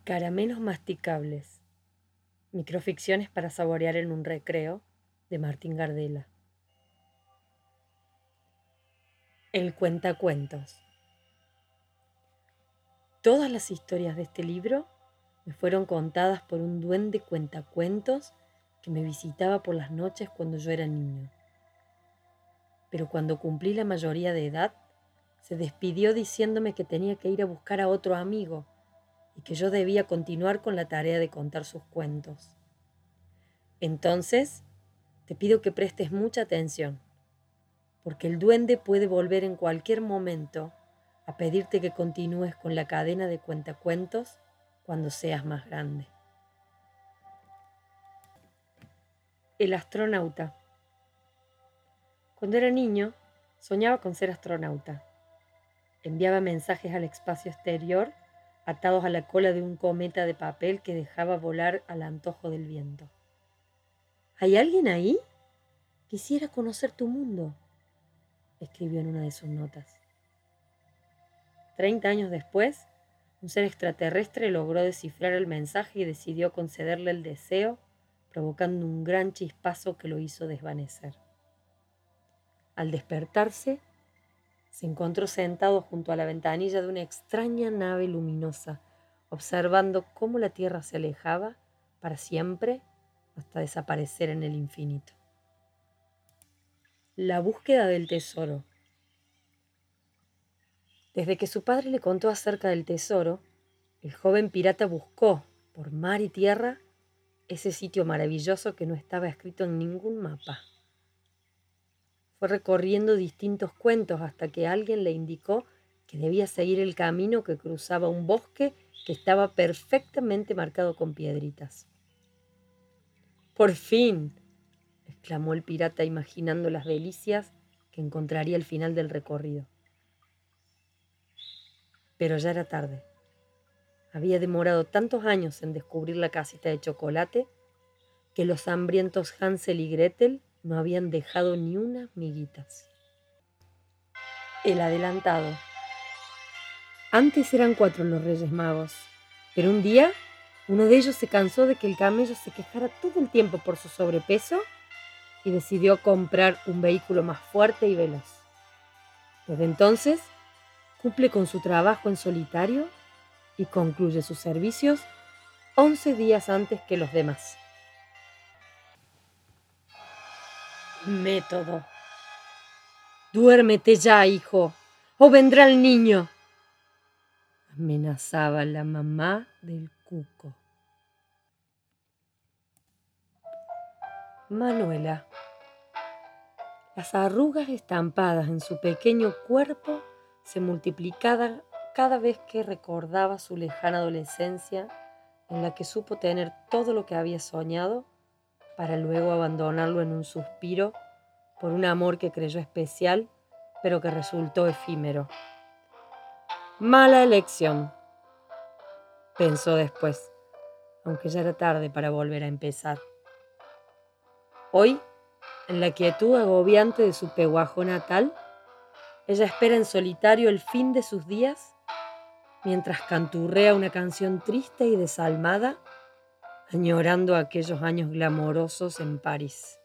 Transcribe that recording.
Caramelos masticables. Microficciones para saborear en un recreo, de Martín Gardela. El cuentacuentos. Todas las historias de este libro me fueron contadas por un duende cuentacuentos que me visitaba por las noches cuando yo era niño. Pero cuando cumplí la mayoría de edad, se despidió diciéndome que tenía que ir a buscar a otro amigo y que yo debía continuar con la tarea de contar sus cuentos. Entonces, te pido que prestes mucha atención, porque el duende puede volver en cualquier momento a pedirte que continúes con la cadena de cuentacuentos cuando seas más grande. El astronauta. Cuando era niño, soñaba con ser astronauta. Enviaba mensajes al espacio exterior atados a la cola de un cometa de papel que dejaba volar al antojo del viento. ¿Hay alguien ahí? Quisiera conocer tu mundo, escribió en una de sus notas. 30 años después, un ser extraterrestre logró descifrar el mensaje y decidió concederle el deseo, provocando un gran chispazo que lo hizo desvanecer. Al despertarse, se encontró sentado junto a la ventanilla de una extraña nave luminosa, observando cómo la Tierra se alejaba para siempre hasta desaparecer en el infinito. La búsqueda del tesoro. Desde que su padre le contó acerca del tesoro, el joven pirata buscó, por mar y tierra, ese sitio maravilloso que no estaba escrito en ningún mapa. Fue recorriendo distintos cuentos hasta que alguien le indicó que debía seguir el camino que cruzaba un bosque que estaba perfectamente marcado con piedritas. ¡Por fin!, exclamó el pirata imaginando las delicias que encontraría al final del recorrido. Pero ya era tarde. Había demorado tantos años en descubrir la casita de chocolate que los hambrientos Hansel y Gretel no habían dejado ni unas miguitas. El adelantado. Antes eran 4 los Reyes Magos, pero un día uno de ellos se cansó de que el camello se quejara todo el tiempo por su sobrepeso y decidió comprar un vehículo más fuerte y veloz. Desde entonces, cumple con su trabajo en solitario y concluye sus servicios 11 días antes que los demás. Método. Duérmete ya, hijo, o vendrá el niño, amenazaba la mamá del cuco. Manuela. Las arrugas estampadas en su pequeño cuerpo se multiplicaban cada vez que recordaba su lejana adolescencia en la que supo tener todo lo que había soñado para luego abandonarlo en un suspiro por un amor que creyó especial pero que resultó efímero. Mala elección, pensó después, aunque ya era tarde para volver a empezar. Hoy, en la quietud agobiante de su Pehuajó natal, ella espera en solitario el fin de sus días mientras canturrea una canción triste y desalmada, añorando aquellos años glamorosos en París.